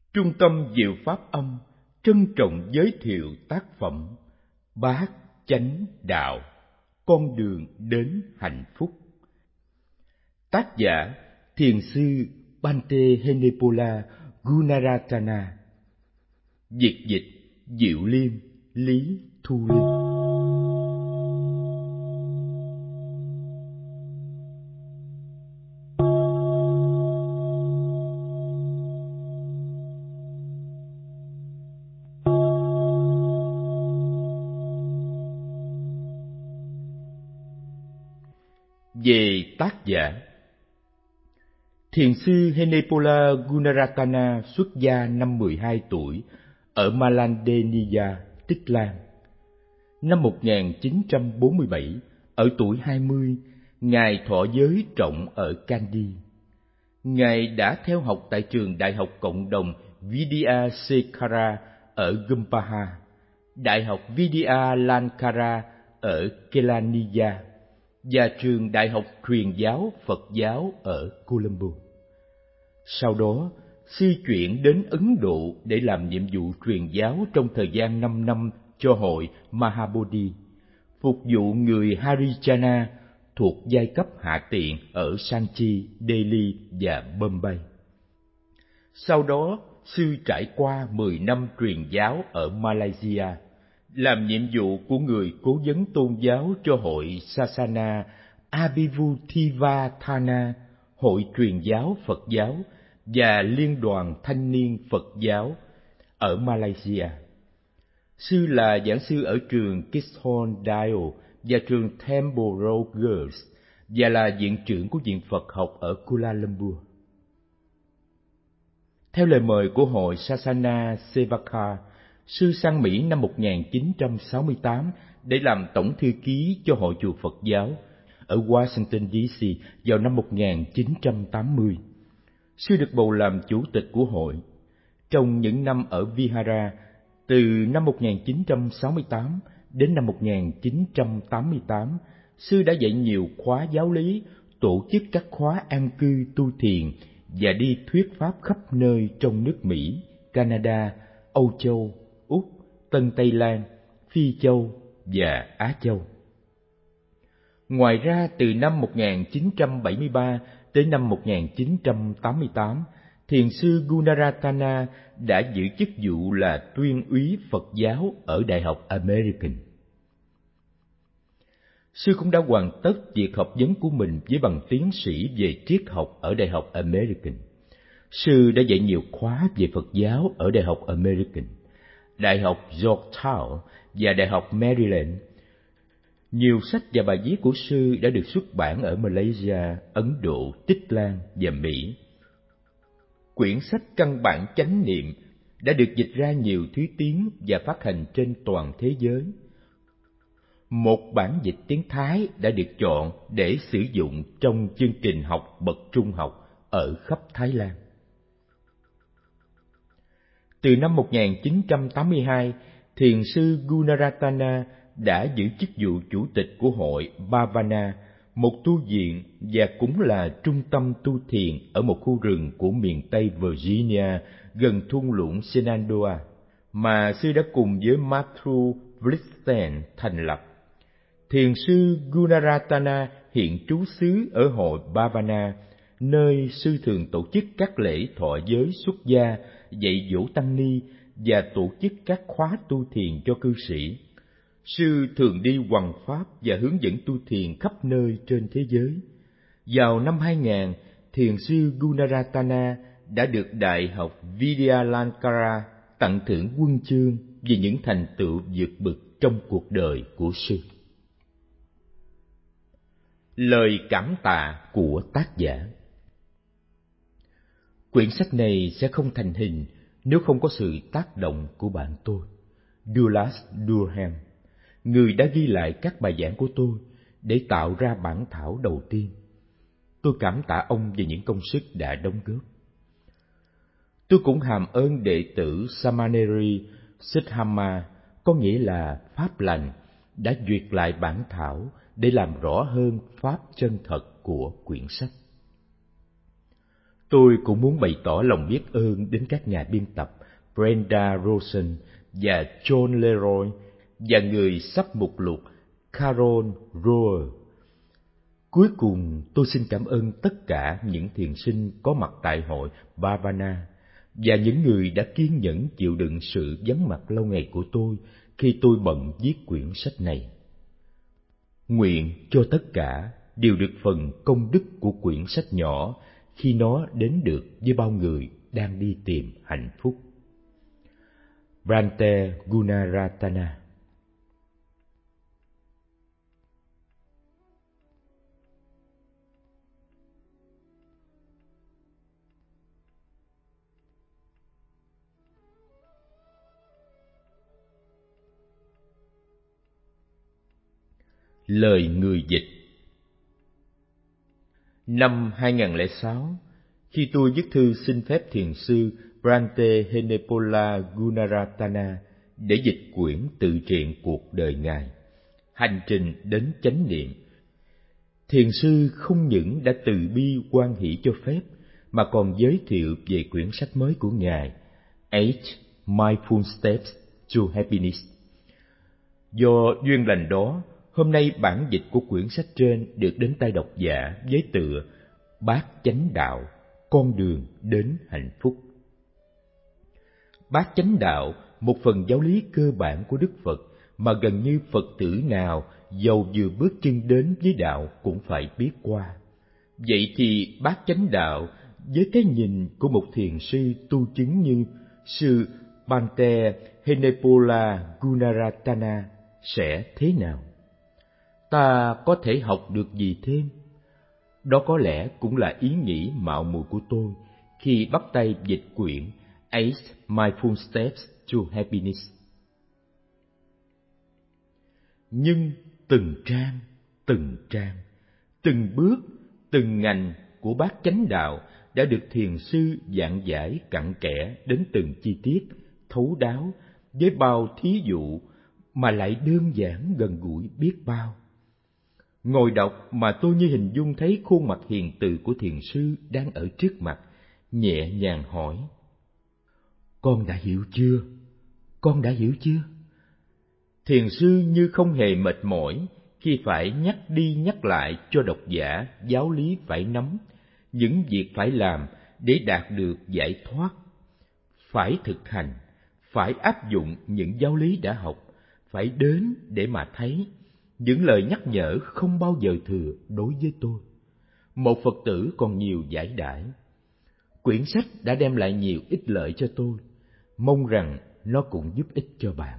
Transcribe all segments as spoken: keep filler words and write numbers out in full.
Trung tâm Diệu Pháp Âm trân trọng giới thiệu tác phẩm Bát Chánh Đạo, con đường đến hạnh phúc. Tác giả Thiền sư Bhante Henepola Gunaratana. Dịch dịch Diệu Liêm, Lý Thu Linh. Về tác giả, Thiền sư Henepola Gunaratana xuất gia năm mười hai tuổi ở Malandeniya, Tích Lan. Năm một nghìn chín trăm bốn mươi bảy, ở tuổi hai mươi, Ngài thọ giới trọng ở Kandy. Ngài đã theo học tại trường Đại học Cộng đồng Vidyasekhara ở Gumpaha, Đại học Vidyalankara ở Kelaniya và trường Đại học Truyền giáo Phật giáo ở Colombo. Sau đó, sư chuyển đến Ấn Độ để làm nhiệm vụ truyền giáo trong thời gian năm năm cho hội Mahabodhi, phục vụ người Harijana thuộc giai cấp hạ tiện ở Sanchi, Delhi và Bombay. Sau đó, sư trải qua mười năm truyền giáo ở Malaysia, làm nhiệm vụ của người cố vấn tôn giáo cho hội Sasana Abhivuthivathana, hội truyền giáo Phật giáo và Liên đoàn Thanh niên Phật giáo ở Malaysia. Sư là giảng sư ở trường Kishon Deo và trường Temple Road Girls và là viện trưởng của Viện Phật học ở Kuala Lumpur. Theo lời mời của hội Sasana Sevaka, sư sang Mỹ năm một nghìn chín trăm sáu mươi tám để làm tổng thư ký cho hội chùa Phật giáo ở Washington D C vào năm một nghìn chín trăm tám mươi. Sư được bầu làm chủ tịch của hội. Trong những năm ở Vihara, từ năm một nghìn chín trăm sáu mươi tám đến năm một nghìn chín trăm tám mươi tám, sư đã dạy nhiều khóa giáo lý, tổ chức các khóa an cư tu thiền và đi thuyết pháp khắp nơi trong nước Mỹ, Canada, Âu Châu, Úc, Tân Tây Lan, Phi Châu và Á Châu. Ngoài ra, từ năm một nghìn chín trăm bảy mươi ba tới năm một nghìn chín trăm tám mươi tám, Thiền sư Gunaratana đã giữ chức vụ là tuyên úy Phật giáo ở Đại học American. Sư cũng đã hoàn tất việc học vấn của mình với bằng tiến sĩ về triết học ở Đại học American. Sư đã dạy nhiều khóa về Phật giáo ở Đại học American, Đại học Georgetown và Đại học Maryland. Nhiều sách và bài viết của sư đã được xuất bản ở Malaysia, Ấn Độ, Tích Lan và Mỹ. Quyển sách Căn bản chánh niệm đã được dịch ra nhiều thứ tiếng và phát hành trên toàn thế giới. Một bản dịch tiếng Thái đã được chọn để sử dụng trong chương trình học bậc trung học ở khắp Thái Lan. Từ năm một nghìn chín trăm tám mươi hai, Thiền sư Gunaratana đã giữ chức vụ chủ tịch của hội Bhavana, một tu viện và cũng là trung tâm tu thiền ở một khu rừng của miền Tây Virginia gần thung lũng Shenandoah, mà sư đã cùng với Matthew Blixen thành lập. Thiền sư Gunaratana hiện trú xứ ở hội Bhavana, nơi sư thường tổ chức các lễ thọ giới xuất gia, dạy dỗ tăng ni và tổ chức các khóa tu thiền cho cư sĩ. Sư thường đi hoằng pháp và hướng dẫn tu thiền khắp nơi trên thế giới. Vào năm hai nghìn, Thiền sư Gunaratana đã được Đại học Vidyalankara tặng thưởng huân chương vì những thành tựu vượt bậc trong cuộc đời của sư. Lời cảm tạ của tác giả. Quyển sách này sẽ không thành hình nếu không có sự tác động của bạn tôi, Douglas Durham, người đã ghi lại các bài giảng của tôi để tạo ra bản thảo đầu tiên. Tôi cảm tạ ông về những công sức đã đóng góp. Tôi cũng hàm ơn đệ tử Samaneri Siddhama, có nghĩa là pháp lành, đã duyệt lại bản thảo để làm rõ hơn pháp chân thật của quyển sách. Tôi cũng muốn bày tỏ lòng biết ơn đến các nhà biên tập Brenda Rosen và John Leroy và người sắp mục lục Carol Rohr. Cuối cùng, tôi xin cảm ơn tất cả những thiền sinh có mặt tại hội Bhavana và những người đã kiên nhẫn chịu đựng sự vắng mặt lâu ngày của tôi khi tôi bận viết quyển sách này. Nguyện cho tất cả đều được phần công đức của quyển sách nhỏ khi nó đến được với bao người đang đi tìm hạnh phúc. Bhante Gunaratana. Lời người dịch. Năm hai không không sáu, khi tôi viết thư xin phép thiền sư Bhante Henepola Gunaratana để dịch quyển tự truyện cuộc đời Ngài, Hành trình đến chánh niệm, thiền sư không những đã từ bi hoan hỷ cho phép mà còn giới thiệu về quyển sách mới của Ngài, Eight Mindful Steps to Happiness. Do duyên lành đó, hôm nay bản dịch của quyển sách trên được đến tay độc giả với tựa Bát Chánh Đạo, con đường đến hạnh phúc. Bát Chánh Đạo, một phần giáo lý cơ bản của Đức Phật mà gần như Phật tử nào dầu vừa bước chân đến với đạo cũng phải biết qua. Vậy thì Bát Chánh Đạo với cái nhìn của một thiền sư tu chứng như sư Bhante Henepola Gunaratana sẽ thế nào? Ta có thể học được gì thêm? Đó có lẽ cũng là ý nghĩ mạo muội của tôi khi bắt tay dịch quyển Eight Mindful Steps to Happiness. Nhưng từng trang, từng trang, từng bước, từng ngành của Bát Chánh Đạo đã được thiền sư giảng giải cặn kẽ đến từng chi tiết, thấu đáo, với bao thí dụ mà lại đơn giản gần gũi biết bao. Ngồi đọc mà tôi như hình dung thấy khuôn mặt hiền từ của thiền sư đang ở trước mặt, nhẹ nhàng hỏi: Con đã hiểu chưa? Con đã hiểu chưa? Thiền sư như không hề mệt mỏi khi phải nhắc đi nhắc lại cho độc giả giáo lý phải nắm, những việc phải làm để đạt được giải thoát. Phải thực hành, phải áp dụng những giáo lý đã học, phải đến để mà thấy. Những lời nhắc nhở không bao giờ thừa đối với tôi. Một Phật tử còn nhiều giải đãi. Quyển sách đã đem lại nhiều ích lợi cho tôi, mong rằng nó cũng giúp ích cho bạn.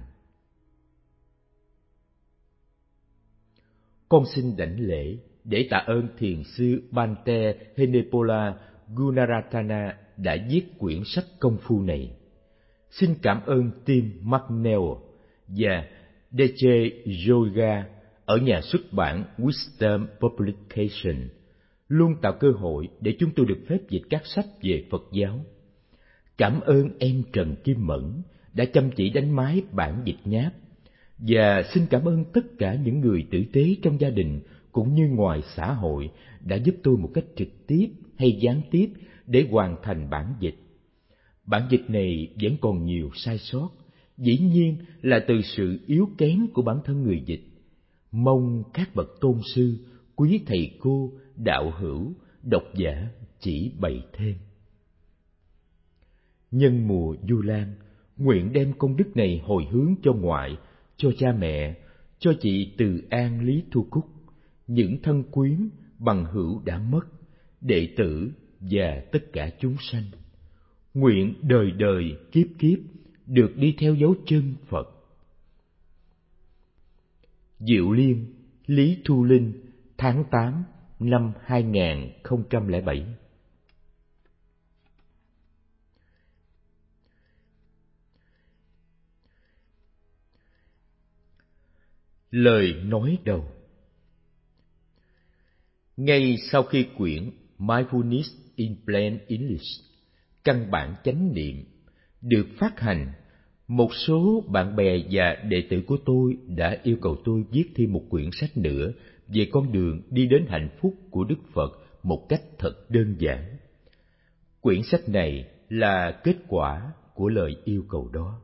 Con xin đảnh lễ để tạ ơn thiền sư Bhante Henepola Gunaratana đã viết quyển sách công phu này. Xin cảm ơn Tim McNeil và đê gi Yoga ở nhà xuất bản Wisdom Publication luôn tạo cơ hội để chúng tôi được phép dịch các sách về Phật giáo. Cảm ơn em Trần Kim Mẫn đã chăm chỉ đánh máy bản dịch nháp, và xin cảm ơn tất cả những người tử tế trong gia đình cũng như ngoài xã hội đã giúp tôi một cách trực tiếp hay gián tiếp để hoàn thành bản dịch. Bản dịch này vẫn còn nhiều sai sót, dĩ nhiên là từ sự yếu kém của bản thân người dịch. Mong các bậc tôn sư, quý thầy cô, đạo hữu, độc giả chỉ bày thêm. Nhân mùa Vu Lan, nguyện đem công đức này hồi hướng cho ngoại, cho cha mẹ, cho chị Từ An Lý Thu Cúc, những thân quyến, bằng hữu đã mất, đệ tử và tất cả chúng sanh. Nguyện đời đời kiếp kiếp được đi theo dấu chân Phật. Diệu Liên, Lý Thu Linh, tháng tám năm hai nghìn không trăm lẻ bảy. Lời nói đầu. Ngay sau khi quyển Mindfulness in Plain English, căn bản chánh niệm, được phát hành, một số bạn bè và đệ tử của tôi đã yêu cầu tôi viết thêm một quyển sách nữa về con đường đi đến hạnh phúc của Đức Phật một cách thật đơn giản. Quyển sách này là kết quả của lời yêu cầu đó.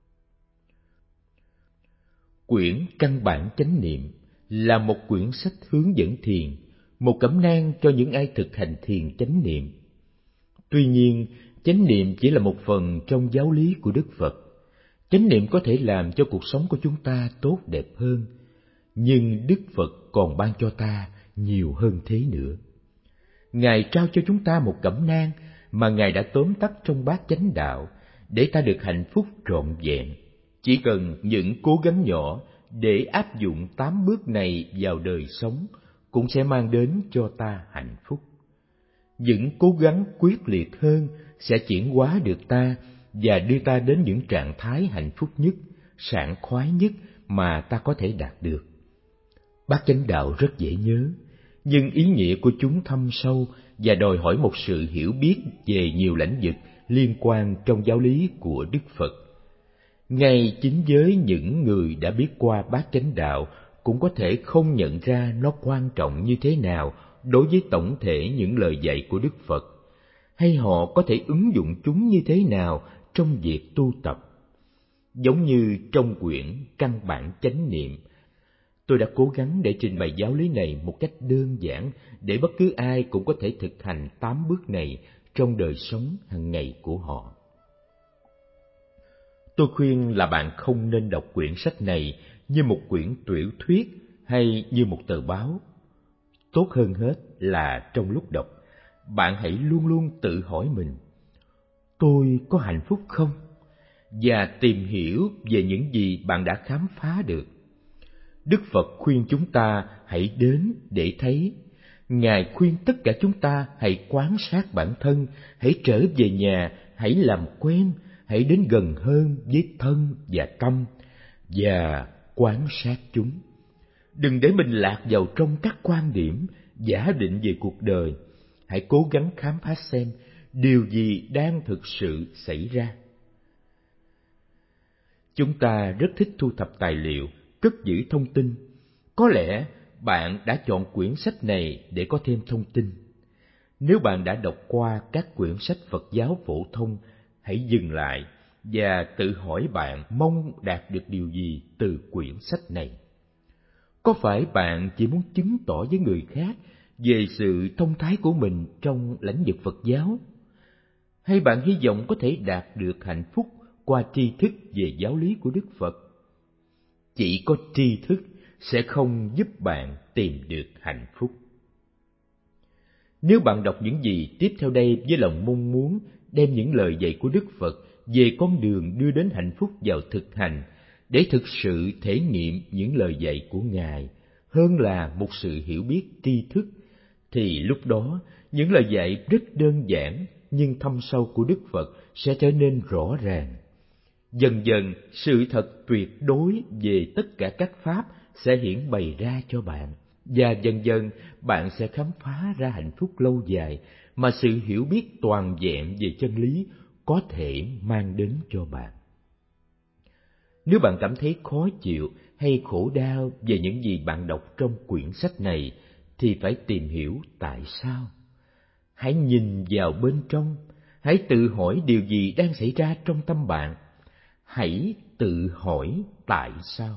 Quyển Căn bản chánh niệm là một quyển sách hướng dẫn thiền, một cẩm nang cho những ai thực hành thiền chánh niệm. Tuy nhiên, chánh niệm chỉ là một phần trong giáo lý của Đức Phật. Chánh niệm có thể làm cho cuộc sống của chúng ta tốt đẹp hơn, nhưng Đức Phật còn ban cho ta nhiều hơn thế nữa. Ngài trao cho chúng ta một cẩm nang mà Ngài đã tóm tắt trong bát chánh đạo để ta được hạnh phúc trọn vẹn. Chỉ cần những cố gắng nhỏ để áp dụng tám bước này vào đời sống cũng sẽ mang đến cho ta hạnh phúc. Những cố gắng quyết liệt hơn sẽ chuyển hóa được ta và đưa ta đến những trạng thái hạnh phúc nhất, sảng khoái nhất mà ta có thể đạt được. Bát chánh đạo rất dễ nhớ, nhưng ý nghĩa của chúng thâm sâu và đòi hỏi một sự hiểu biết về nhiều lĩnh vực liên quan trong giáo lý của Đức Phật. Ngay chính với những người đã biết qua bát chánh đạo cũng có thể không nhận ra nó quan trọng như thế nào đối với tổng thể những lời dạy của Đức Phật, hay họ có thể ứng dụng chúng như thế nào trong việc tu tập. Giống như trong quyển Căn bản chánh niệm, tôi đã cố gắng để trình bày giáo lý này một cách đơn giản để bất cứ ai cũng có thể thực hành tám bước này trong đời sống hàng ngày của họ. Tôi khuyên là bạn không nên đọc quyển sách này như một quyển tiểu thuyết hay như một tờ báo. Tốt hơn hết là trong lúc đọc, bạn hãy luôn luôn tự hỏi mình: tôi có hạnh phúc không? Và tìm hiểu về những gì bạn đã khám phá được. Đức Phật khuyên chúng ta hãy đến để thấy. Ngài khuyên tất cả chúng ta hãy quan sát bản thân, hãy trở về nhà, hãy làm quen, hãy đến gần hơn với thân và tâm và quan sát chúng. Đừng để mình lạc vào trong các quan điểm, giả định về cuộc đời. Hãy cố gắng khám phá xem điều gì đang thực sự xảy ra. Chúng ta rất thích thu thập tài liệu, cất giữ thông tin. Có lẽ bạn đã chọn quyển sách này để có thêm thông tin. Nếu bạn đã đọc qua các quyển sách Phật giáo phổ thông, hãy dừng lại và tự hỏi bạn mong đạt được điều gì từ quyển sách này. Có phải bạn chỉ muốn chứng tỏ với người khác về sự thông thái của mình trong lĩnh vực Phật giáo? Hay bạn hy vọng có thể đạt được hạnh phúc qua tri thức về giáo lý của Đức Phật? Chỉ có tri thức sẽ không giúp bạn tìm được hạnh phúc. Nếu bạn đọc những gì tiếp theo đây với lòng mong muốn đem những lời dạy của Đức Phật về con đường đưa đến hạnh phúc vào thực hành, để thực sự thể nghiệm những lời dạy của Ngài hơn là một sự hiểu biết tri thức, thì lúc đó những lời dạy rất đơn giản nhưng thâm sâu của Đức Phật sẽ trở nên rõ ràng. Dần dần, sự thật tuyệt đối về tất cả các pháp sẽ hiển bày ra cho bạn, và dần dần bạn sẽ khám phá ra hạnh phúc lâu dài mà sự hiểu biết toàn vẹn về chân lý có thể mang đến cho bạn. Nếu bạn cảm thấy khó chịu hay khổ đau về những gì bạn đọc trong quyển sách này, thì phải tìm hiểu tại sao. Hãy nhìn vào bên trong, hãy tự hỏi điều gì đang xảy ra trong tâm bạn. Hãy tự hỏi tại sao.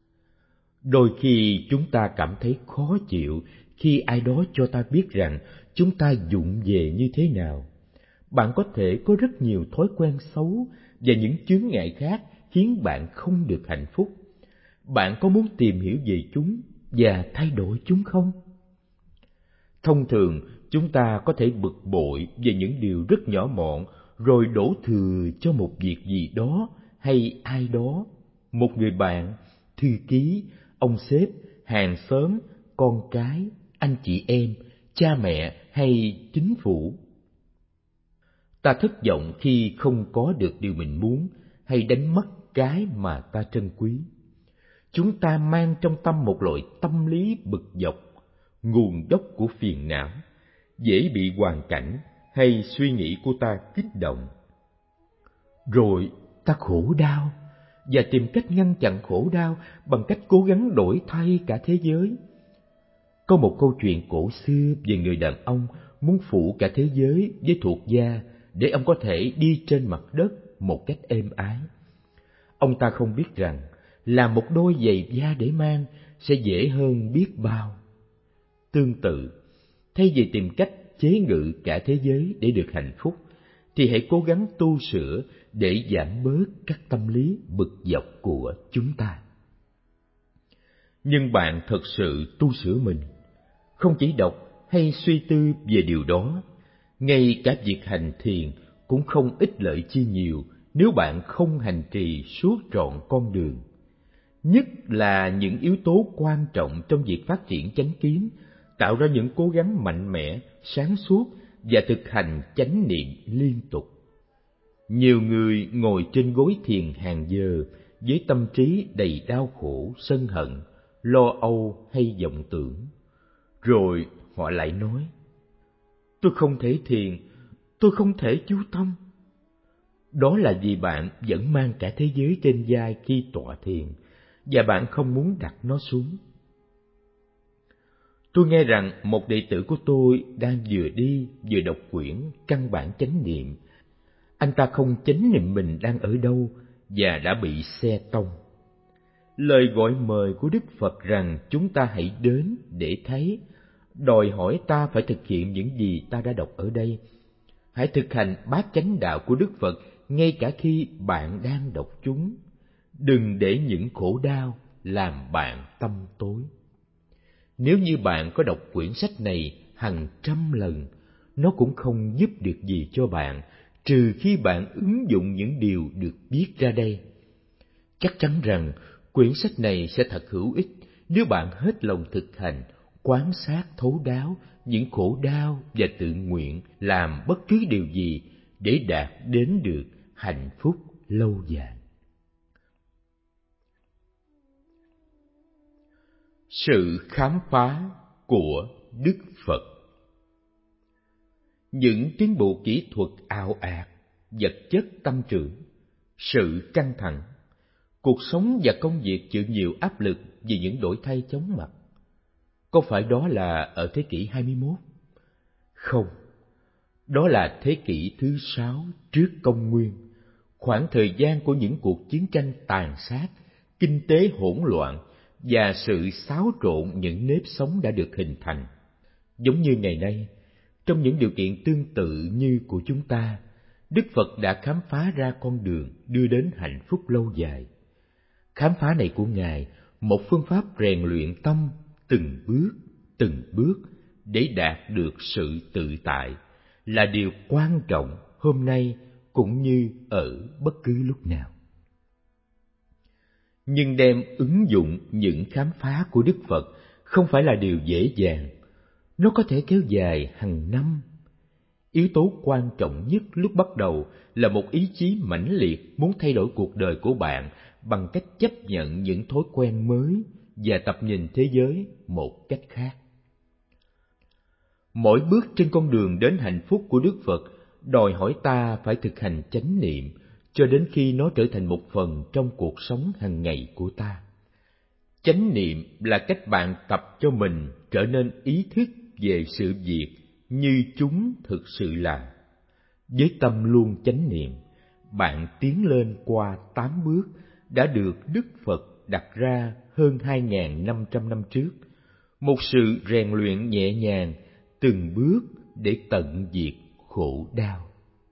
Đôi khi chúng ta cảm thấy khó chịu khi ai đó cho ta biết rằng chúng ta vụng về như thế nào. Bạn có thể có rất nhiều thói quen xấu và những chướng ngại khác khiến bạn không được hạnh phúc. Bạn có muốn tìm hiểu về chúng và thay đổi chúng không? Thông thường, chúng ta có thể bực bội về những điều rất nhỏ mọn rồi đổ thừa cho một việc gì đó hay ai đó, một người bạn, thư ký, ông sếp, hàng xóm, con cái, anh chị em, cha mẹ hay chính phủ. Ta thất vọng khi không có được điều mình muốn hay đánh mất cái mà ta trân quý. Chúng ta mang trong tâm một loại tâm lý bực dọc, nguồn gốc của phiền não, dễ bị hoàn cảnh hay suy nghĩ của ta kích động. Rồi ta khổ đau và tìm cách ngăn chặn khổ đau bằng cách cố gắng đổi thay cả thế giới. Có một câu chuyện cổ xưa về người đàn ông muốn phủ cả thế giới với thuộc da để ông có thể đi trên mặt đất một cách êm ái. Ông ta không biết rằng làm một đôi giày da để mang sẽ dễ hơn biết bao. Tương tự, thay vì tìm cách chế ngự cả thế giới để được hạnh phúc, thì hãy cố gắng tu sửa để giảm bớt các tâm lý bực dọc của chúng ta. Nhưng bạn thật sự tu sửa mình, không chỉ đọc hay suy tư về điều đó, ngay cả việc hành thiền cũng không ích lợi chi nhiều nếu bạn không hành trì suốt trọn con đường. Nhất là những yếu tố quan trọng trong việc phát triển chánh kiến, tạo ra những cố gắng mạnh mẽ, sáng suốt và thực hành chánh niệm liên tục. Nhiều người ngồi trên gối thiền hàng giờ với tâm trí đầy đau khổ, sân hận, lo âu hay vọng tưởng. Rồi họ lại nói, tôi không thể thiền, tôi không thể chú tâm. Đó là vì bạn vẫn mang cả thế giới trên vai khi tọa thiền, và bạn không muốn đặt nó xuống. Tôi nghe rằng một đệ tử của tôi đang vừa đi vừa đọc quyển Căn bản chánh niệm. Anh ta không chánh niệm mình đang ở đâu và đã bị xe tông. Lời gọi mời của Đức Phật rằng chúng ta hãy đến để thấy, đòi hỏi ta phải thực hiện những gì ta đã đọc ở đây. Hãy thực hành bát chánh đạo của Đức Phật ngay cả khi bạn đang đọc chúng. Đừng để những khổ đau làm bạn tâm tối. Nếu như bạn có đọc quyển sách này hàng trăm lần, nó cũng không giúp được gì cho bạn, trừ khi bạn ứng dụng những điều được viết ra đây. Chắc chắn rằng quyển sách này sẽ thật hữu ích nếu bạn hết lòng thực hành, quan sát thấu đáo những khổ đau và tự nguyện làm bất cứ điều gì để đạt đến được hạnh phúc lâu dài. Sự khám phá của Đức Phật. Những tiến bộ kỹ thuật ào ạt, vật chất tăng trưởng, sự căng thẳng, cuộc sống và công việc chịu nhiều áp lực vì những đổi thay chóng mặt. Có phải đó là ở thế kỷ hai mươi mốt? Không, đó là thế kỷ thứ sáu trước công nguyên, khoảng thời gian của những cuộc chiến tranh tàn sát, kinh tế hỗn loạn và sự xáo trộn những nếp sống đã được hình thành. Giống như ngày nay, trong những điều kiện tương tự như của chúng ta, Đức Phật đã khám phá ra con đường đưa đến hạnh phúc lâu dài. Khám phá này của Ngài, một phương pháp rèn luyện tâm từng bước, từng bước để đạt được sự tự tại, là điều quan trọng hôm nay cũng như ở bất cứ lúc nào. Nhưng đem ứng dụng những khám phá của Đức Phật không phải là điều dễ dàng. Nó có thể kéo dài hàng năm. Yếu tố quan trọng nhất lúc bắt đầu là một ý chí mãnh liệt muốn thay đổi cuộc đời của bạn bằng cách chấp nhận những thói quen mới và tập nhìn thế giới một cách khác. Mỗi bước trên con đường đến hạnh phúc của Đức Phật đòi hỏi ta phải thực hành chánh niệm cho đến khi nó trở thành một phần trong cuộc sống hàng ngày của ta. Chánh niệm là cách bạn tập cho mình trở nên ý thức về sự việc như chúng thực sự là. Với tâm luôn chánh niệm, bạn tiến lên qua tám bước đã được Đức Phật đặt ra hơn hai nghìn năm trăm năm trước, một sự rèn luyện nhẹ nhàng từng bước để tận diệt khổ đau.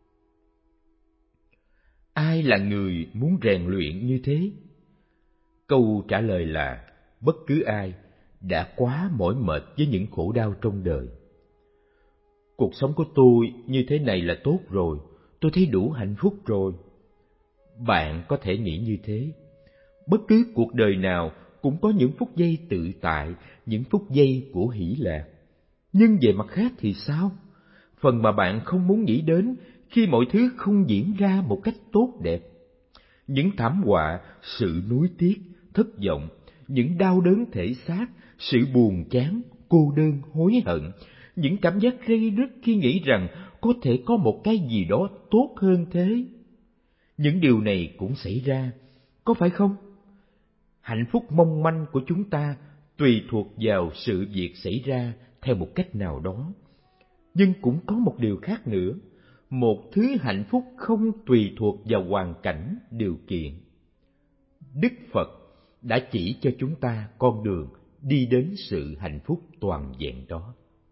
Ai là người muốn rèn luyện như thế? Câu trả lời là bất cứ ai đã quá mỏi mệt với những khổ đau trong đời. Cuộc sống của tôi như thế này là tốt rồi, tôi thấy đủ hạnh phúc rồi. Bạn có thể nghĩ như thế. Bất cứ cuộc đời nào cũng có những phút giây tự tại, những phút giây của hỷ lạc. Nhưng về mặt khác thì sao? Phần mà bạn không muốn nghĩ đến khi mọi thứ không diễn ra một cách tốt đẹp. Những thảm họa, sự nuối tiếc, thất vọng, những đau đớn thể xác, sự buồn chán, cô đơn, hối hận, những cảm giác rây rứt khi nghĩ rằng có thể có một cái gì đó tốt hơn thế. Những điều này cũng xảy ra, có phải không? Hạnh phúc mong manh của chúng ta tùy thuộc vào sự việc xảy ra theo một cách nào đó. Nhưng cũng có một điều khác nữa, một thứ hạnh phúc không tùy thuộc vào hoàn cảnh, điều kiện. Đức Phật đã chỉ cho chúng ta con đường đi đến sự hạnh phúc toàn vẹn đó.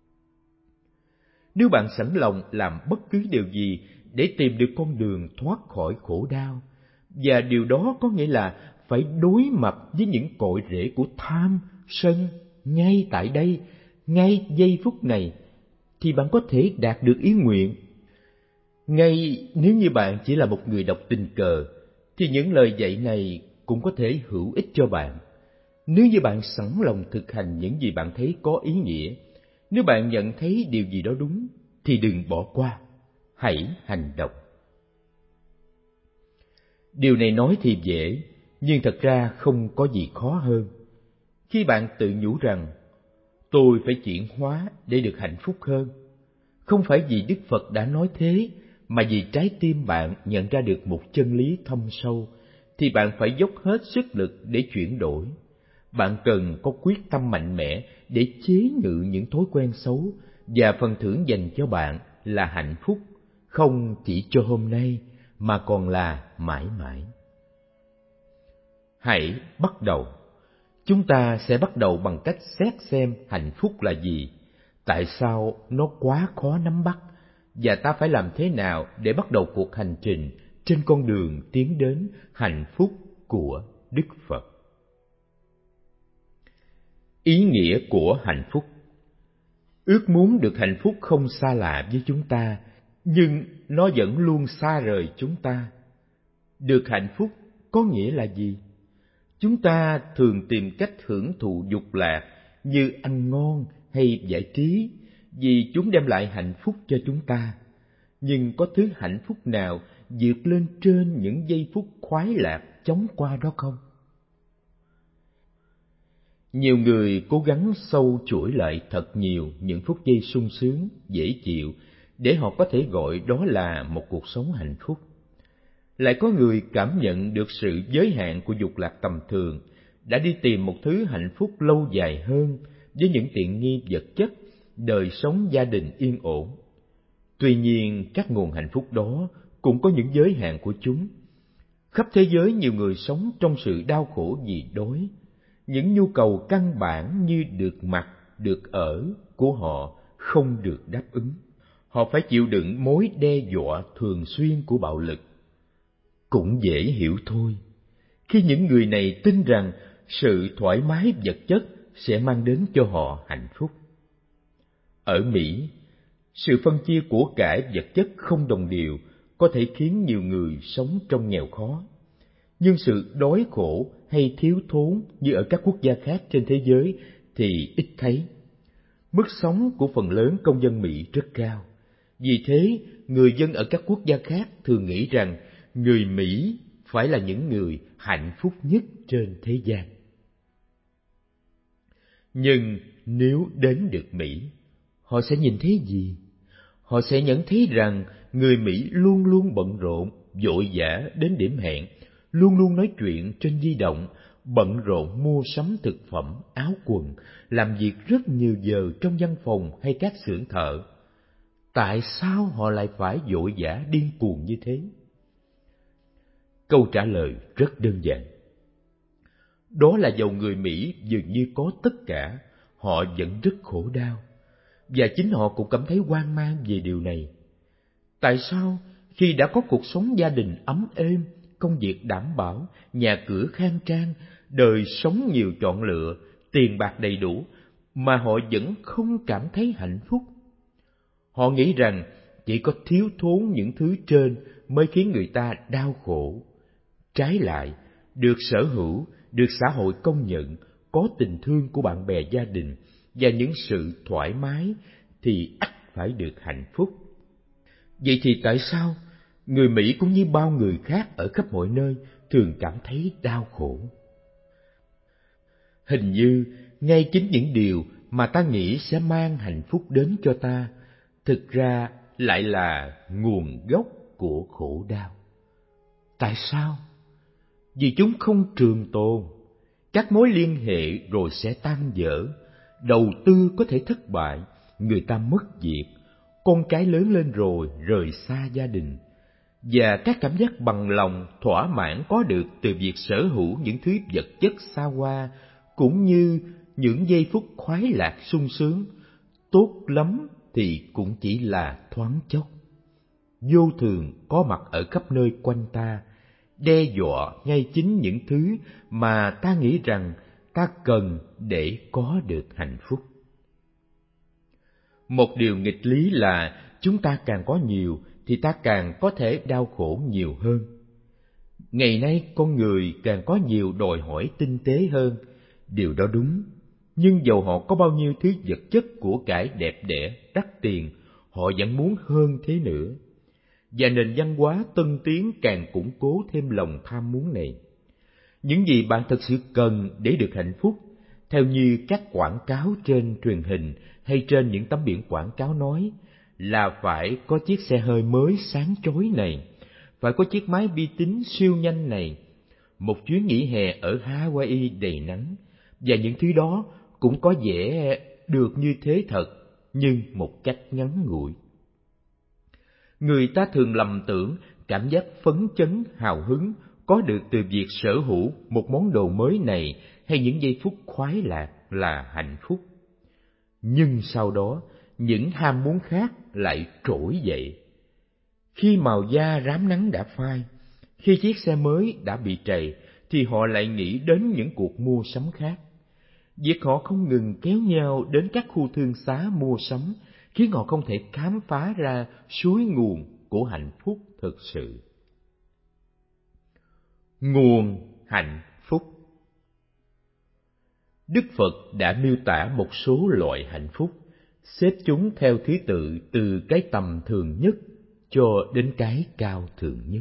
Nếu bạn sẵn lòng làm bất cứ điều gì để tìm được con đường thoát khỏi khổ đau, và điều đó có nghĩa là phải đối mặt với những cội rễ của tham, sân ngay tại đây, ngay giây phút này, thì bạn có thể đạt được ý nguyện. Ngay nếu như bạn chỉ là một người đọc tình cờ, thì những lời dạy này cũng có thể hữu ích cho bạn. Nếu như bạn sẵn lòng thực hành những gì bạn thấy có ý nghĩa, nếu bạn nhận thấy điều gì đó đúng, thì đừng bỏ qua, hãy hành động. Điều này nói thì dễ, nhưng thật ra không có gì khó hơn. Khi bạn tự nhủ rằng, tôi phải chuyển hóa để được hạnh phúc hơn, không phải vì Đức Phật đã nói thế, mà vì trái tim bạn nhận ra được một chân lý thâm sâu, thì bạn phải dốc hết sức lực để chuyển đổi. Bạn cần có quyết tâm mạnh mẽ để chế ngự những thói quen xấu, và phần thưởng dành cho bạn là hạnh phúc, không chỉ cho hôm nay, mà còn là mãi mãi. Hãy bắt đầu. Chúng ta sẽ bắt đầu bằng cách xét xem hạnh phúc là gì, tại sao nó quá khó nắm bắt, và ta phải làm thế nào để bắt đầu cuộc hành trình trên con đường tiến đến hạnh phúc của Đức Phật. Ý nghĩa của hạnh phúc. Ước muốn được hạnh phúc không xa lạ với chúng ta, nhưng nó vẫn luôn xa rời chúng ta. Được hạnh phúc có nghĩa là gì? Chúng ta thường tìm cách hưởng thụ dục lạc như ăn ngon hay giải trí, vì chúng đem lại hạnh phúc cho chúng ta. Nhưng có thứ hạnh phúc nào vượt lên trên những giây phút khoái lạc chóng qua đó không? Nhiều người cố gắng sâu chuỗi lại thật nhiều những phút giây sung sướng, dễ chịu, để họ có thể gọi đó là một cuộc sống hạnh phúc. Lại có người cảm nhận được sự giới hạn của dục lạc tầm thường, đã đi tìm một thứ hạnh phúc lâu dài hơn với những tiện nghi vật chất, đời sống gia đình yên ổn. Tuy nhiên, các nguồn hạnh phúc đó cũng có những giới hạn của chúng. Khắp thế giới nhiều người sống trong sự đau khổ vì đói. Những nhu cầu căn bản như được mặc, được ở của họ không được đáp ứng. Họ phải chịu đựng mối đe dọa thường xuyên của bạo lực. Cũng dễ hiểu thôi, khi những người này tin rằng sự thoải mái vật chất sẽ mang đến cho họ hạnh phúc. Ở Mỹ, sự phân chia của cải vật chất không đồng đều có thể khiến nhiều người sống trong nghèo khó. Nhưng sự đói khổ hay thiếu thốn như ở các quốc gia khác trên thế giới thì ít thấy. Mức sống của phần lớn công dân Mỹ rất cao. Vì thế, người dân ở các quốc gia khác thường nghĩ rằng người Mỹ phải là những người hạnh phúc nhất trên thế gian. Nhưng nếu đến được Mỹ, họ sẽ nhìn thấy gì? Họ sẽ nhận thấy rằng người Mỹ luôn luôn bận rộn, vội vã đến điểm hẹn, luôn luôn nói chuyện trên di động, bận rộn mua sắm thực phẩm, áo quần, làm việc rất nhiều giờ trong văn phòng hay các xưởng thợ. Tại sao họ lại phải vội vã điên cuồng như thế? Câu trả lời rất đơn giản. Đó là dầu người Mỹ dường như có tất cả, họ vẫn rất khổ đau. Và chính họ cũng cảm thấy hoang mang về điều này. Tại sao khi đã có cuộc sống gia đình ấm êm, công việc đảm bảo, nhà cửa khang trang, đời sống nhiều chọn lựa, tiền bạc đầy đủ, mà họ vẫn không cảm thấy hạnh phúc? Họ nghĩ rằng chỉ có thiếu thốn những thứ trên mới khiến người ta đau khổ. Trái lại, được sở hữu, được xã hội công nhận, có tình thương của bạn bè gia đình và những sự thoải mái thì ắt phải được hạnh phúc. Vậy thì tại sao người Mỹ cũng như bao người khác ở khắp mọi nơi thường cảm thấy đau khổ? Hình như ngay chính những điều mà ta nghĩ sẽ mang hạnh phúc đến cho ta, thực ra lại là nguồn gốc của khổ đau. Tại sao? Vì chúng không trường tồn, các mối liên hệ rồi sẽ tan vỡ, đầu tư có thể thất bại, người ta mất việc, con cái lớn lên rồi rời xa gia đình, và các cảm giác bằng lòng, thỏa mãn có được từ việc sở hữu những thứ vật chất xa hoa, cũng như những giây phút khoái lạc sung sướng, tốt lắm thì cũng chỉ là thoáng chốc. Vô thường có mặt ở khắp nơi quanh ta, đe dọa ngay chính những thứ mà ta nghĩ rằng ta cần để có được hạnh phúc. Một điều nghịch lý là chúng ta càng có nhiều thì ta càng có thể đau khổ nhiều hơn. Ngày nay con người càng có nhiều đòi hỏi tinh tế hơn, điều đó đúng, nhưng dầu họ có bao nhiêu thứ vật chất của cải đẹp đẽ, đắt tiền, họ vẫn muốn hơn thế nữa. Và nền văn hóa tân tiến càng củng cố thêm lòng tham muốn này. Những gì bạn thật sự cần để được hạnh phúc, theo như các quảng cáo trên truyền hình hay trên những tấm biển quảng cáo nói, là phải có chiếc xe hơi mới sáng chói này, phải có chiếc máy vi tính siêu nhanh này, một chuyến nghỉ hè ở Hawaii đầy nắng, và những thứ đó cũng có vẻ được như thế thật, nhưng một cách ngắn ngủi. Người ta thường lầm tưởng cảm giác phấn chấn, hào hứng có được từ việc sở hữu một món đồ mới này hay những giây phút khoái lạc là hạnh phúc. Nhưng sau đó, những ham muốn khác lại trỗi dậy. Khi màu da rám nắng đã phai, khi chiếc xe mới đã bị trầy, thì họ lại nghĩ đến những cuộc mua sắm khác. Việc họ không ngừng kéo nhau đến các khu thương xá mua sắm khiến họ không thể khám phá ra suối nguồn của hạnh phúc thực sự. Nguồn hạnh phúc. Đức Phật đã miêu tả một số loại hạnh phúc, xếp chúng theo thứ tự từ cái tầm thường nhất cho đến cái cao thượng nhất.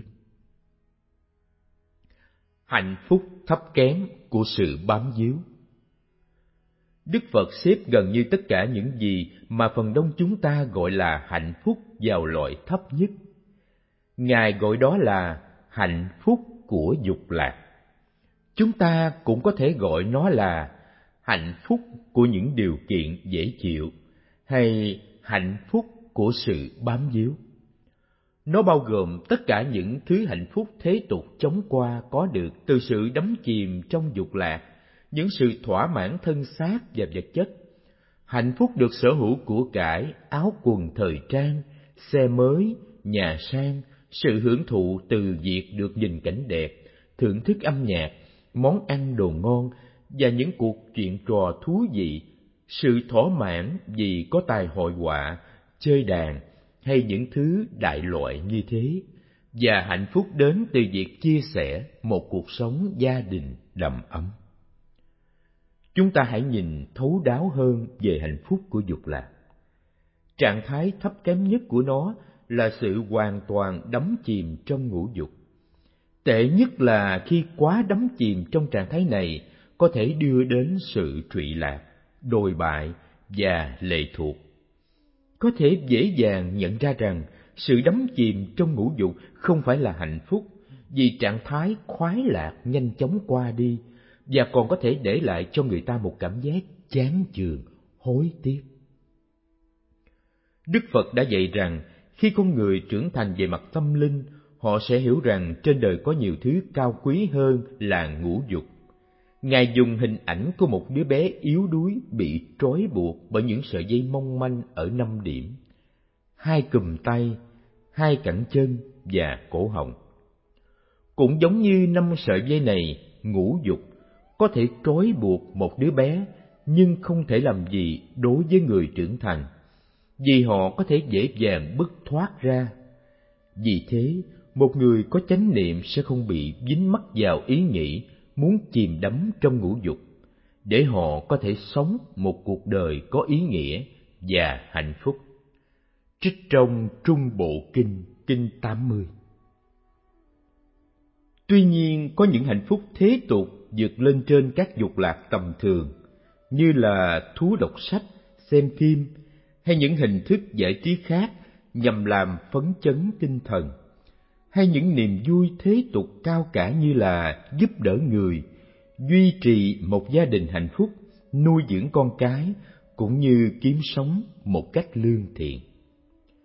Hạnh phúc thấp kém của sự bám víu. Đức Phật xếp gần như tất cả những gì mà phần đông chúng ta gọi là hạnh phúc vào loại thấp nhất. Ngài gọi đó là hạnh phúc của dục lạc. Chúng ta cũng có thể gọi nó là hạnh phúc của những điều kiện dễ chịu, hay hạnh phúc của sự bám víu. Nó bao gồm tất cả những thứ hạnh phúc thế tục chóng qua có được từ sự đắm chìm trong dục lạc, những sự thỏa mãn thân xác và vật chất. Hạnh phúc được sở hữu của cải, áo quần thời trang, xe mới, nhà sang, sự hưởng thụ từ việc được nhìn cảnh đẹp, thưởng thức âm nhạc, món ăn đồ ngon và những cuộc chuyện trò thú vị, sự thỏa mãn vì có tài hội họa, chơi đàn hay những thứ đại loại như thế, và hạnh phúc đến từ việc chia sẻ một cuộc sống gia đình đầm ấm. Chúng ta hãy nhìn thấu đáo hơn về hạnh phúc của dục lạc. Trạng thái thấp kém nhất của nó là sự hoàn toàn đắm chìm trong ngũ dục. Tệ nhất là khi quá đắm chìm trong trạng thái này có thể đưa đến sự trụy lạc, đồi bại và lệ thuộc. Có thể dễ dàng nhận ra rằng sự đắm chìm trong ngũ dục không phải là hạnh phúc, vì trạng thái khoái lạc nhanh chóng qua đi và còn có thể để lại cho người ta một cảm giác chán chường, hối tiếc. Đức Phật đã dạy rằng khi con người trưởng thành về mặt tâm linh, họ sẽ hiểu rằng trên đời có nhiều thứ cao quý hơn là ngũ dục. Ngài dùng hình ảnh của một đứa bé yếu đuối bị trói buộc bởi những sợi dây mong manh ở năm điểm: hai cùm tay, hai cẳng chân và cổ họng. Cũng giống như năm sợi dây này, ngũ dục có thể trói buộc một đứa bé nhưng không thể làm gì đối với người trưởng thành, vì họ có thể dễ dàng bứt thoát ra. Vì thế, một người có chánh niệm sẽ không bị dính mắc vào ý nghĩ muốn chìm đắm trong ngũ dục, để họ có thể sống một cuộc đời có ý nghĩa và hạnh phúc. Trích trong Trung Bộ Kinh, Kinh tám mươi. Tuy nhiên, có những hạnh phúc thế tục vượt lên trên các dục lạc tầm thường, như là thú đọc sách, xem phim, hay những hình thức giải trí khác nhằm làm phấn chấn tinh thần, hay những niềm vui thế tục cao cả như là giúp đỡ người, duy trì một gia đình hạnh phúc, nuôi dưỡng con cái, cũng như kiếm sống một cách lương thiện.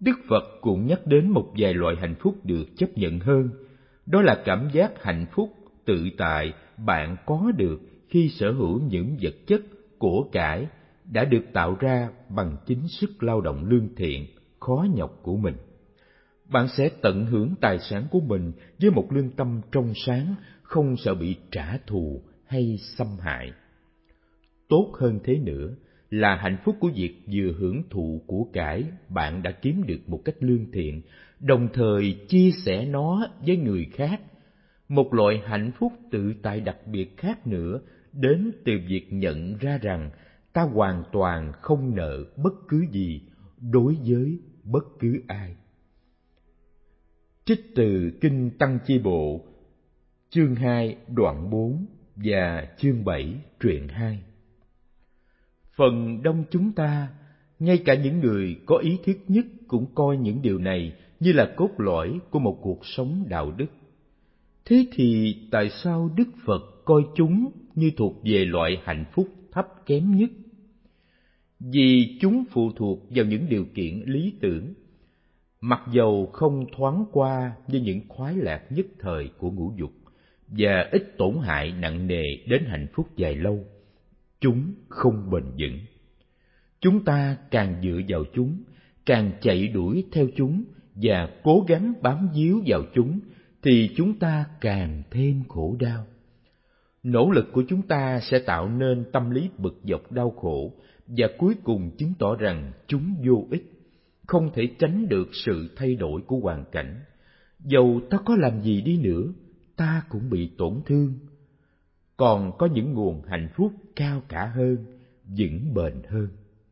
Đức Phật cũng nhắc đến một vài loại hạnh phúc được chấp nhận hơn. Đó là cảm giác hạnh phúc, tự tại bạn có được khi sở hữu những vật chất, của cải đã được tạo ra bằng chính sức lao động lương thiện, khó nhọc của mình. Bạn sẽ tận hưởng tài sản của mình với một lương tâm trong sáng, không sợ bị trả thù hay xâm hại. Tốt hơn thế nữa là hạnh phúc của việc vừa hưởng thụ của cải bạn đã kiếm được một cách lương thiện, đồng thời chia sẻ nó với người khác. Một loại hạnh phúc tự tại đặc biệt khác nữa đến từ việc nhận ra rằng ta hoàn toàn không nợ bất cứ gì đối với bất cứ ai. Trích từ Kinh Tăng Chi Bộ, chương hai, đoạn bốn và chương bảy, truyện hai. Phần đông chúng ta, ngay cả những người có ý thức nhất cũng coi những điều này như là cốt lõi của một cuộc sống đạo đức. Thế thì tại sao Đức Phật coi chúng như thuộc về loại hạnh phúc thấp kém nhất? Vì chúng phụ thuộc vào những điều kiện lý tưởng, mặc dầu không thoáng qua như những khoái lạc nhất thời của ngũ dục và ít tổn hại nặng nề đến hạnh phúc dài lâu, chúng không bền vững. Chúng ta càng dựa vào chúng, càng chạy đuổi theo chúng và cố gắng bám víu vào chúng, thì chúng ta càng thêm khổ đau. Nỗ lực của chúng ta sẽ tạo nên tâm lý bực dọc đau khổ, và cuối cùng chứng tỏ rằng chúng vô ích, không thể tránh được sự thay đổi của hoàn cảnh. Dầu ta có làm gì đi nữa, ta cũng bị tổn thương. Còn có những nguồn hạnh phúc cao cả hơn, vững bền hơn.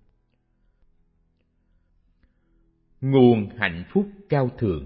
Nguồn hạnh phúc cao thượng.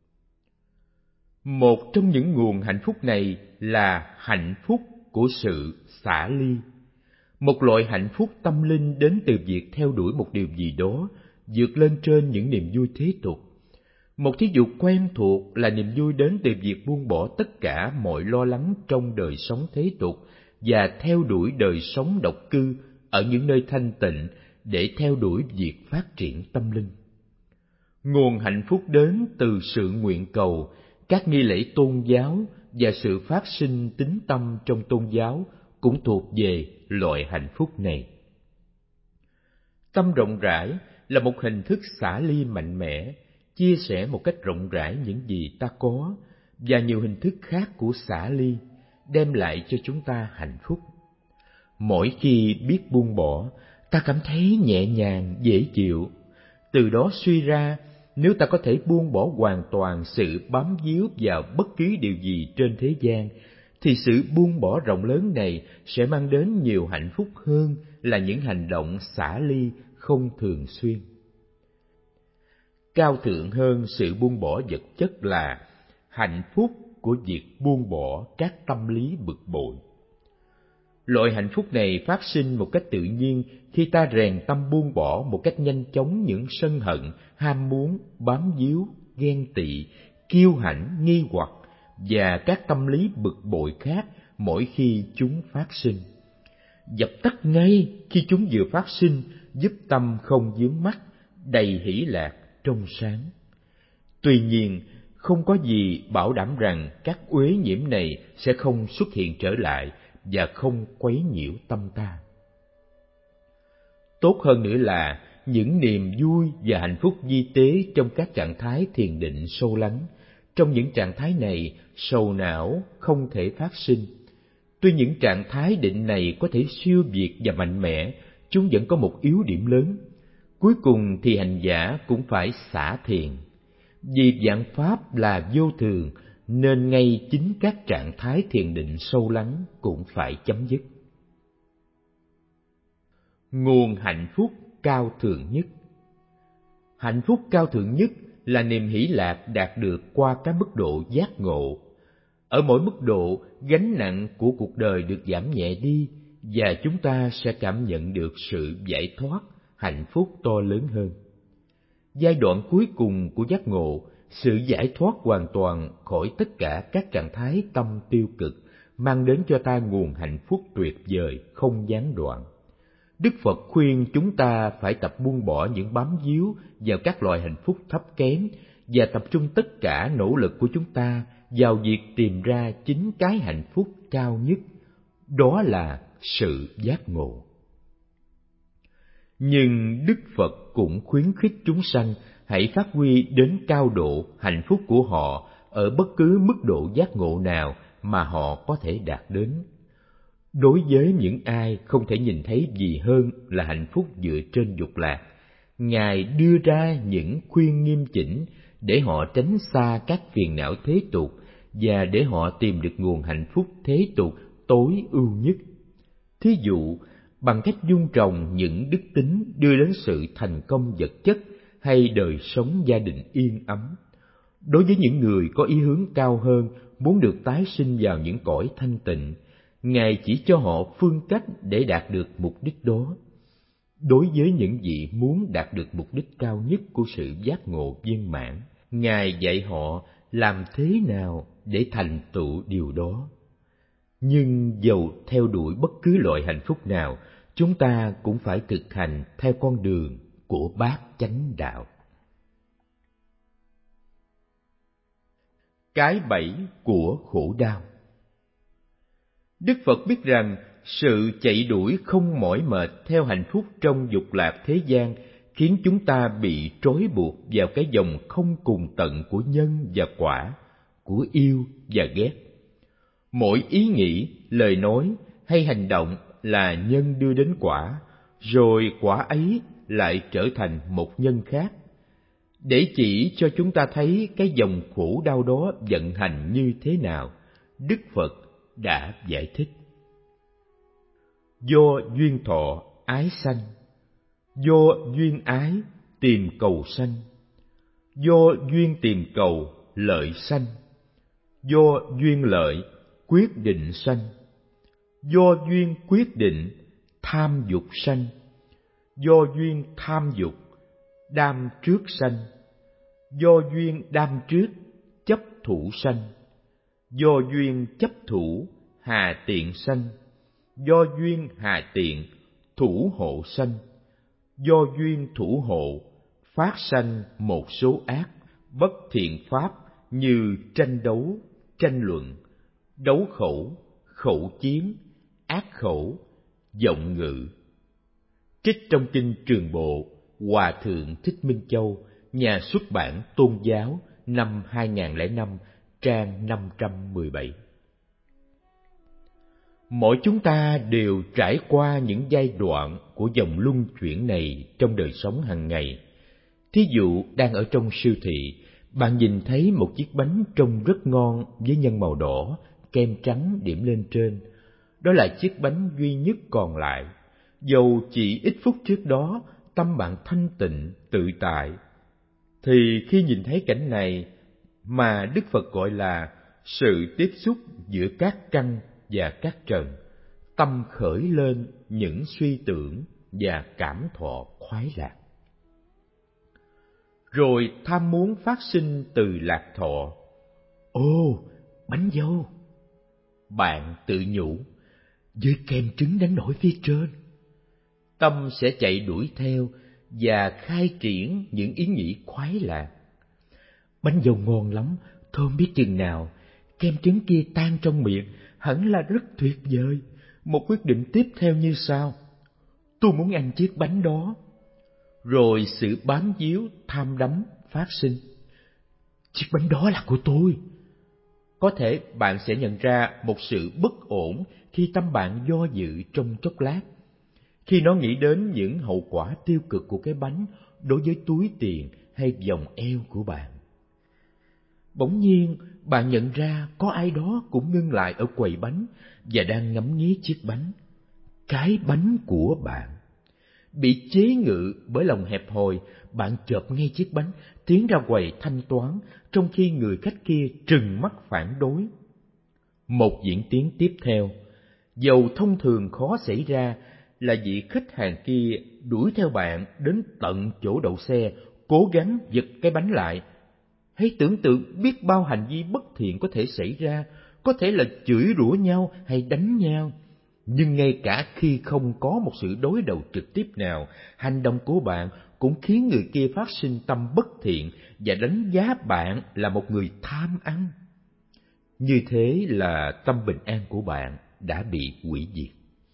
Một trong những nguồn hạnh phúc này là hạnh phúc của sự xả ly, một loại hạnh phúc tâm linh đến từ việc theo đuổi một điều gì đó vượt lên trên những niềm vui thế tục. Một thí dụ quen thuộc là niềm vui đến từ việc buông bỏ tất cả mọi lo lắng trong đời sống thế tục và theo đuổi đời sống độc cư ở những nơi thanh tịnh để theo đuổi việc phát triển tâm linh. Nguồn hạnh phúc đến từ sự nguyện cầu, các nghi lễ tôn giáo và sự phát sinh tín tâm trong tôn giáo cũng thuộc về loại hạnh phúc này. Tâm rộng rãi là một hình thức xả ly mạnh mẽ, chia sẻ một cách rộng rãi những gì ta có, và nhiều hình thức khác của xả ly đem lại cho chúng ta hạnh phúc. Mỗi khi biết buông bỏ, ta cảm thấy nhẹ nhàng, dễ chịu. Từ đó suy ra, nếu ta có thể buông bỏ hoàn toàn sự bám víu vào bất cứ điều gì trên thế gian, thì sự buông bỏ rộng lớn này sẽ mang đến nhiều hạnh phúc hơn là những hành động xả ly không thường xuyên. Cao thượng hơn sự buông bỏ vật chất là hạnh phúc của việc buông bỏ các tâm lý bực bội. Loại hạnh phúc này phát sinh một cách tự nhiên khi ta rèn tâm buông bỏ một cách nhanh chóng những sân hận, ham muốn, bám víu, ghen tị, kiêu hãnh, nghi hoặc và các tâm lý bực bội khác mỗi khi chúng phát sinh. Dập tắt ngay khi chúng vừa phát sinh, giúp tâm không vướng mắc, đầy hỷ lạc, trong sáng. Tuy nhiên, không có gì bảo đảm rằng các uế nhiễm này sẽ không xuất hiện trở lại và không quấy nhiễu tâm ta. Tốt hơn nữa là những niềm vui và hạnh phúc vi tế trong các trạng thái thiền định sâu lắng. Trong những trạng thái này, sầu não không thể phát sinh. Tuy những trạng thái định này có thể siêu việt và mạnh mẽ, chúng vẫn có một yếu điểm lớn. Cuối cùng thì hành giả cũng phải xả thiền. Vì vạn pháp là vô thường, nên ngay chính các trạng thái thiền định sâu lắng cũng phải chấm dứt. Nguồn hạnh phúc cao thượng nhất. Hạnh phúc cao thượng nhất là niềm hỷ lạc đạt được qua các mức độ giác ngộ. Ở mỗi mức độ, gánh nặng của cuộc đời được giảm nhẹ đi và chúng ta sẽ cảm nhận được sự giải thoát, hạnh phúc to lớn hơn. Giai đoạn cuối cùng của giác ngộ, sự giải thoát hoàn toàn khỏi tất cả các trạng thái tâm tiêu cực, mang đến cho ta nguồn hạnh phúc tuyệt vời không gián đoạn. Đức Phật khuyên chúng ta phải tập buông bỏ những bám víu vào các loại hạnh phúc thấp kém và tập trung tất cả nỗ lực của chúng ta vào việc tìm ra chính cái hạnh phúc cao nhất, đó là sự giác ngộ. Nhưng Đức Phật cũng khuyến khích chúng sanh hãy phát huy đến cao độ hạnh phúc của họ ở bất cứ mức độ giác ngộ nào mà họ có thể đạt đến. Đối với những ai không thể nhìn thấy gì hơn là hạnh phúc dựa trên dục lạc, Ngài đưa ra những khuyên nghiêm chỉnh để họ tránh xa các phiền não thế tục và để họ tìm được nguồn hạnh phúc thế tục tối ưu nhất. Thí dụ, bằng cách dung trồng những đức tính đưa đến sự thành công vật chất hay đời sống gia đình yên ấm. Đối với những người có ý hướng cao hơn, muốn được tái sinh vào những cõi thanh tịnh, Ngài chỉ cho họ phương cách để đạt được mục đích đó. Đối với những vị muốn đạt được mục đích cao nhất của sự giác ngộ viên mãn, Ngài dạy họ làm thế nào để thành tựu điều đó. Nhưng dầu theo đuổi bất cứ loại hạnh phúc nào, chúng ta cũng phải thực hành theo con đường của bát chánh đạo. Cái bẫy của khổ đau. Đức Phật biết rằng sự chạy đuổi không mỏi mệt theo hạnh phúc trong dục lạc thế gian khiến chúng ta bị trói buộc vào cái vòng không cùng tận của nhân và quả, của yêu và ghét. Mỗi ý nghĩ, lời nói hay hành động là nhân đưa đến quả, rồi quả ấy lại trở thành một nhân khác. Để chỉ cho chúng ta thấy cái dòng khổ đau đó vận hành như thế nào, Đức Phật đã giải thích. Do duyên thọ ái sanh, do duyên ái tìm cầu sanh, do duyên tìm cầu lợi sanh, do duyên lợi quyết định sanh, do duyên quyết định tham dục sanh, do duyên tham dục đam trước sanh, do duyên đam trước chấp thủ sanh, do duyên chấp thủ hà tiện sanh, do duyên hà tiện thủ hộ sanh, do duyên thủ hộ phát sanh một số ác bất thiện pháp như tranh đấu, tranh luận, đấu khẩu, khẩu chiến, ác khẩu, vọng ngữ. Trích trong kinh Trường Bộ, Hòa thượng Thích Minh Châu, nhà xuất bản Tôn giáo, năm hai nghìn lẻ năm, trang năm trăm mười bảy. Mỗi chúng ta đều trải qua những giai đoạn của vòng luân chuyển này trong đời sống hàng ngày. Thí dụ, đang ở trong siêu thị, bạn nhìn thấy một chiếc bánh trông rất ngon với nhân màu đỏ, kem trắng điểm lên trên. Đó là chiếc bánh duy nhất còn lại. Dầu chỉ ít phút trước đó, tâm bạn thanh tịnh, tự tại, thì khi nhìn thấy cảnh này mà Đức Phật gọi là sự tiếp xúc giữa các căn và các trần, tâm khởi lên những suy tưởng và cảm thọ khoái lạc. Rồi tham muốn phát sinh từ lạc thọ. Ô, bánh dâu! Bạn tự nhủ, với kem trứng đánh nổi phía trên. Tâm sẽ chạy đuổi theo và khai triển những ý nghĩ khoái lạc. Bánh dâu ngon lắm, thơm biết chừng nào. Kem trứng kia tan trong miệng, hẳn là rất tuyệt vời. Một quyết định tiếp theo như sau: tôi muốn ăn chiếc bánh đó. Rồi sự bám víu, tham đắm phát sinh. Chiếc bánh đó là của tôi. Có thể bạn sẽ nhận ra một sự bất ổn khi tâm bạn do dự trong chốc lát, khi nó nghĩ đến những hậu quả tiêu cực của cái bánh đối với túi tiền hay vòng eo của bạn. Bỗng nhiên, bạn nhận ra có ai đó cũng ngưng lại ở quầy bánh và đang ngắm nghía chiếc bánh. Cái bánh của bạn. Bị chế ngự bởi lòng hẹp hòi, bạn chộp ngay chiếc bánh, tiến ra quầy thanh toán, trong khi người khách kia trừng mắt phản đối. Một diễn tiến tiếp theo, dầu thông thường khó xảy ra, là vị khách hàng kia đuổi theo bạn đến tận chỗ đậu xe, cố gắng giật cái bánh lại. Hãy tưởng tượng biết bao hành vi bất thiện có thể xảy ra, có thể là chửi rủa nhau hay đánh nhau. Nhưng ngay cả khi không có một sự đối đầu trực tiếp nào, hành động của bạn cũng khiến người kia phát sinh tâm bất thiện và đánh giá bạn là một người tham ăn. Như thế là tâm bình an của bạn đã bị hủy diệt.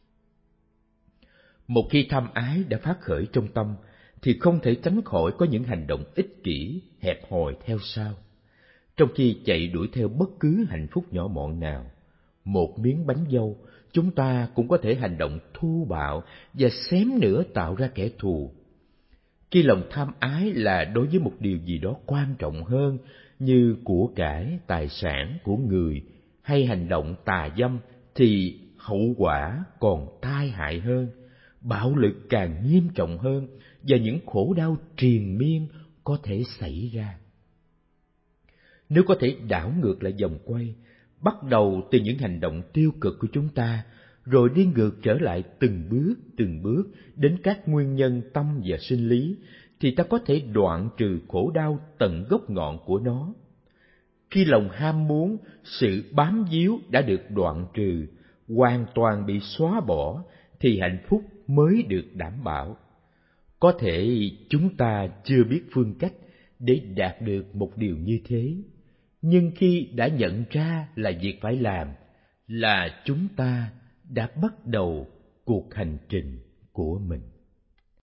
Một khi tham ái đã phát khởi trong tâm, thì không thể tránh khỏi có những hành động ích kỷ, hẹp hòi theo sau. Trong khi chạy đuổi theo bất cứ hạnh phúc nhỏ mọn nào, một miếng bánh dâu, chúng ta cũng có thể hành động thô bạo và xém nữa tạo ra kẻ thù. Khi lòng tham ái là đối với một điều gì đó quan trọng hơn, như của cải, tài sản của người, hay hành động tà dâm, thì hậu quả còn tai hại hơn, bạo lực càng nghiêm trọng hơn, và những khổ đau triền miên có thể xảy ra. Nếu có thể đảo ngược lại vòng quay, bắt đầu từ những hành động tiêu cực của chúng ta, rồi đi ngược trở lại từng bước từng bước đến các nguyên nhân tâm và sinh lý, thì ta có thể đoạn trừ khổ đau tận gốc ngọn của nó. Khi lòng ham muốn, sự bám víu đã được đoạn trừ, hoàn toàn bị xóa bỏ, thì hạnh phúc mới được đảm bảo. Có thể chúng ta chưa biết phương cách để đạt được một điều như thế, nhưng khi đã nhận ra là việc phải làm, là chúng ta đã bắt đầu cuộc hành trình của mình.